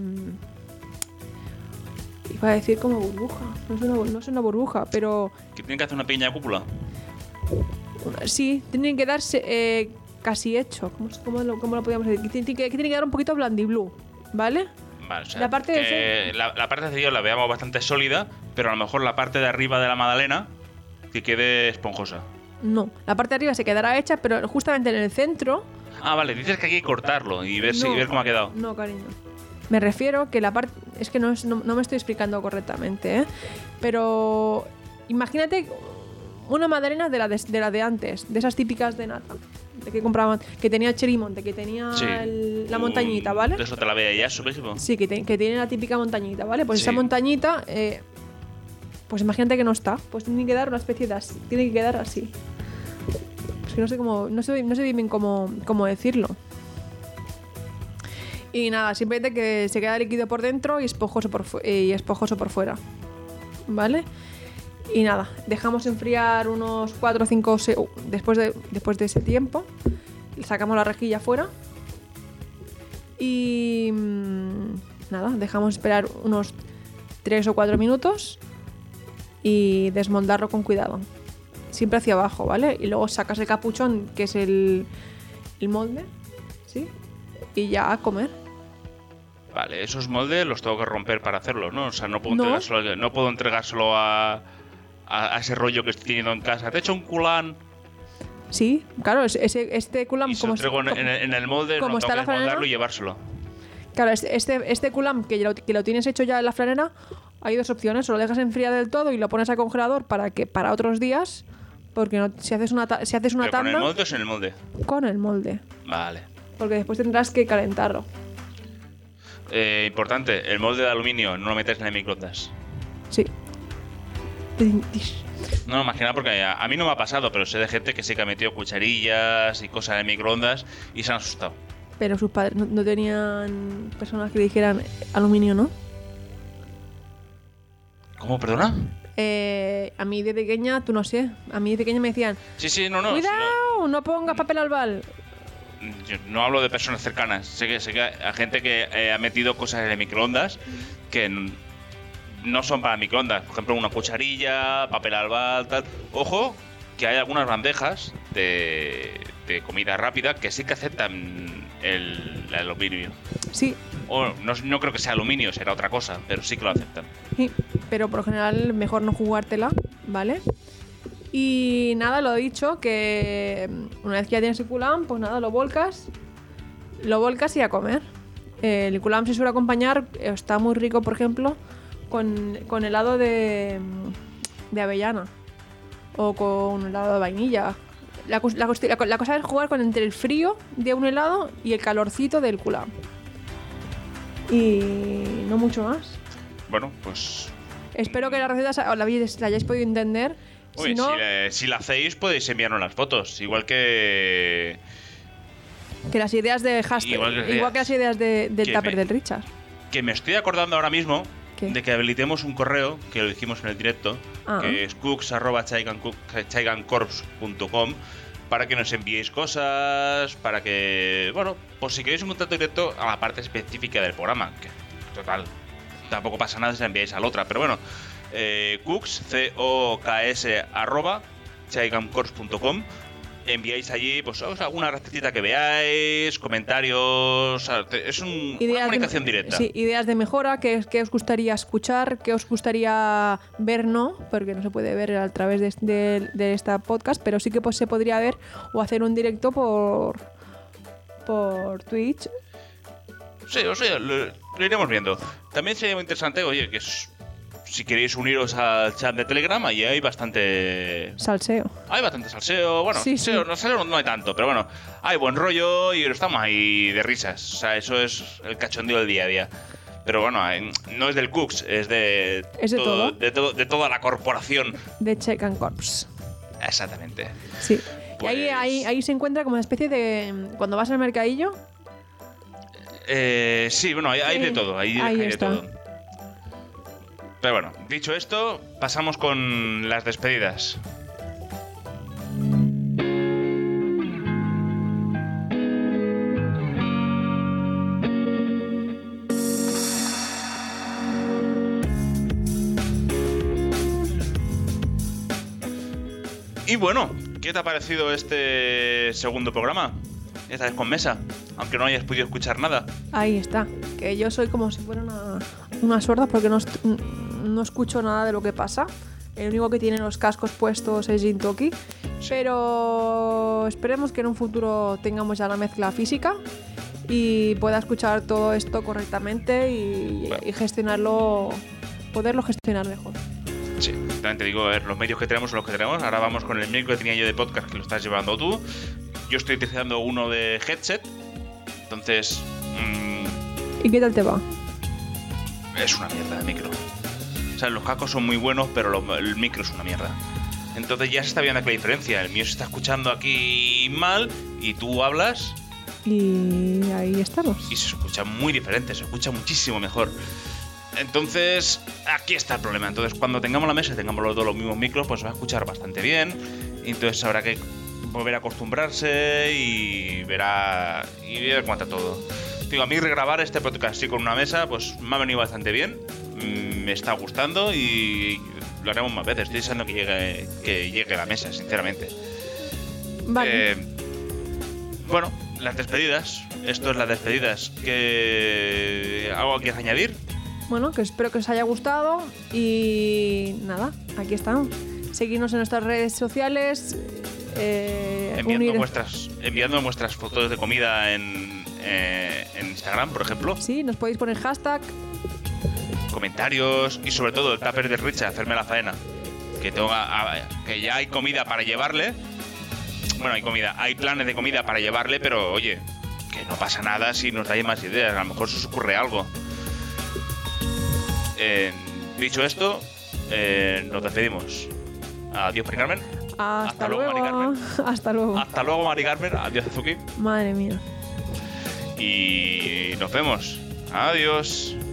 Iba a decir como burbuja, no es una, no es una burbuja, pero... Que tienen que hacer una pequeña cúpula. Sí, tienen que darse eh, casi hecho, ¿cómo, cómo, lo, cómo lo podríamos decir? Que tiene que, que tiene que dar un poquito blandiblue, ¿vale? Vale, o sea, La parte de que la, la parte de exterior la veamos bastante sólida, pero a lo mejor la parte de arriba de la magdalena que quede esponjosa. No, la parte de arriba se quedará hecha, pero justamente en el centro... Ah, vale, dices que hay que cortarlo y ver, si, no, ver cómo ha quedado. No, cariño. Me refiero que la parte... Es que no, es- no, no me estoy explicando correctamente, ¿eh? Pero imagínate una magdalena de la de, de la de antes, de esas típicas de nata, de que compraban, que tenía cherimonte, que tenía Sí. el- la Un- montañita, ¿vale? De eso te la veía ya, supongo. Sí, que, te- que tiene la típica montañita, ¿vale? Pues Sí. esa montañita, eh, pues imagínate que no está, pues tiene que dar una especie de así, tiene que quedar así. Es que no sé cómo, no sé, no sé bien cómo, cómo decirlo. Y nada, simplemente que se queda líquido por dentro y esponjoso por, fu- y esponjoso por fuera, ¿vale? Y nada, dejamos enfriar unos cuatro o cinco segundos después de, después de ese tiempo. Sacamos la rejilla fuera. Y mm, nada, dejamos esperar unos tres o cuatro minutos. Y desmoldarlo con cuidado. Siempre hacia abajo, ¿vale? Y luego sacas el capuchón, que es el, el molde. ¿Sí? Y ya a comer. Vale, esos moldes los tengo que romper para hacerlos, ¿no? O sea, no puedo No. entregárselo, no puedo entregárselo a, a, a ese rollo que estoy teniendo en casa. Te he hecho un culán Sí, claro, es- ese, este culam y se lo como, entrego en, como- en el, en el molde, como no está tengo la que franela. desmontarlo y llevárselo. Claro, este, este, este culam que lo, que lo tienes hecho ya en la franela, hay dos opciones. O lo dejas enfriar del todo y lo pones al congelador para que para otros días. Porque no, si haces una, ta- si haces una ¿Pero con tanda... el molde o sin el molde? con el molde. Vale. Porque después tendrás que calentarlo. Eh, importante, el molde de aluminio no lo metes en el microondas. Sí. No, más que nada porque a, a mí no me ha pasado, pero sé de gente que sí que ha metido cucharillas y cosas en el microondas y se han asustado. Pero sus padres no, no tenían personas que dijeran aluminio, ¿no? ¿Cómo, perdona? Eh, a mí de pequeña, tú no sé, a mí de pequeña me decían, Sí, sí, no, no. si cuidado, no pongas papel albal. no, yo no hablo de personas cercanas. Sé que, sé que hay gente que eh, ha metido cosas en el microondas que n- no son para microondas. Por ejemplo, una cucharilla, papel albal, tal. Ojo, que hay algunas bandejas de, de comida rápida que sí que aceptan el, el aluminio. Sí, O no, no creo que sea aluminio, será otra cosa, pero sí que lo aceptan. sí, pero por lo general mejor no jugártela, ¿vale? Y nada, lo he dicho, que una vez que ya tienes el culam, pues nada, lo volcas, lo volcas y a comer. Eh, el culam se suele acompañar, eh, está muy rico, por ejemplo, con, con helado de, de avellana o con helado de vainilla. La, cos- la, costi- la co- la cosa es jugar con entre el frío de un helado y el calorcito del culam. Y no mucho más. Bueno, pues. Espero que la receta sa- la, habéis- la hayáis podido entender. Oye, si no, si, la- si la hacéis, podéis enviarnos las fotos. Igual que. que las ideas de hashtag, Igual igual que que, ideas. las ideas de, del Que tupper me- del Richard. Que me estoy acordando ahora mismo ¿Qué? de que habilitemos un correo, que lo dijimos en el directo, Ah. que es cooks arroba chaigancorps punto com, para que nos enviéis cosas, para que, bueno, pues si queréis un contacto directo a la parte específica del programa, que total, tampoco pasa nada si la enviáis a la otra, pero bueno, eh, cooks, c o k s arroba chaigancorps punto com, enviáis allí pues o sea, alguna recetita que veáis, comentarios, o sea, te- es un, una Ideas comunicación de, directa. Sí, ideas de mejora, qué qué os gustaría escuchar, qué os gustaría ver, no, porque no se puede ver a través de, de, de esta podcast, pero sí que pues, se podría ver o hacer un directo por por Twitch. Sí, o sea, lo, lo iremos viendo. También sería muy interesante, oye, que es- si queréis uniros al chat de Telegram, ahí hay bastante. Salseo. Hay bastante salseo. Bueno, Sí, salseo, sí. no, salseo no hay tanto, pero bueno, hay buen rollo y estamos ahí de risas. O sea, eso es el cachondeo del día a día. Pero bueno, hay- no es del Cooks, es de. Es de todo. De, todo- de toda la corporación. De Check and Corps. Exactamente. Sí. Pues- Y ahí, ahí, ahí se encuentra como una especie de. Cuando vas al mercadillo, Eh, sí, bueno, hay, hay Sí, de todo. Hay, ahí hay de está. todo. Pero bueno, dicho esto, pasamos con las despedidas. Y bueno, ¿qué te ha parecido este segundo programa? Esta vez con mesa, aunque no hayas podido escuchar nada. Ahí está, que yo soy como si fuera una, una sorda porque no, est- no escucho nada de lo que pasa. El único que tiene los cascos puestos es Jintoki. Pero esperemos que en un futuro tengamos ya la mezcla física y pueda escuchar todo esto correctamente y, Bueno. y gestionarlo, poderlo gestionar mejor. Sí, también te digo, a ver, los medios que tenemos son los que tenemos. Ahora vamos con el micro que tenía yo de podcast, que lo estás llevando tú. Yo estoy utilizando uno de headset. Entonces, mmm, ¿Y qué tal te va? es una mierda el micro. O sea, los cascos son muy buenos, pero lo- el micro es una mierda. Entonces ya se está viendo aquí la diferencia. El mío se está escuchando aquí mal y tú hablas Y ahí estamos. y se escucha muy diferente, se escucha muchísimo mejor. Entonces, aquí está el problema. Entonces, cuando tengamos la mesa y tengamos los dos los mismos micros, pues se va a escuchar bastante bien. Entonces habrá que volver a acostumbrarse y verá y ver cuánto todo. Digo, a mí regrabar este podcast así con una mesa, pues me ha venido bastante bien. Mm, Me está gustando y lo haremos más veces. Estoy deseando que llegue, que llegue la mesa, sinceramente. Vale. Eh, bueno, las despedidas. Esto es las despedidas. ¿Qué algo quieres añadir? Bueno, que espero que os haya gustado y nada, aquí estamos. Seguidnos en nuestras redes sociales. Eh, Enviando unir- vuestras, enviando vuestras fotos de comida en, eh, en Instagram, por ejemplo. Sí, nos podéis poner hashtag. Comentarios y sobre todo el tupper de Richard, hacerme la faena. Que, tengo a- a- que ya hay comida para llevarle. Bueno, hay comida, hay planes de comida para llevarle, pero oye, que no pasa nada si nos dais más ideas. A lo mejor se os ocurre algo. Eh, dicho esto, eh, nos despedimos. Adiós, Mari Carmen. Hasta, Hasta luego, luego. Mari Carmen. Hasta luego. Hasta luego, Mari Carmen. Adiós, Azuki. Madre mía. Y nos vemos. Adiós.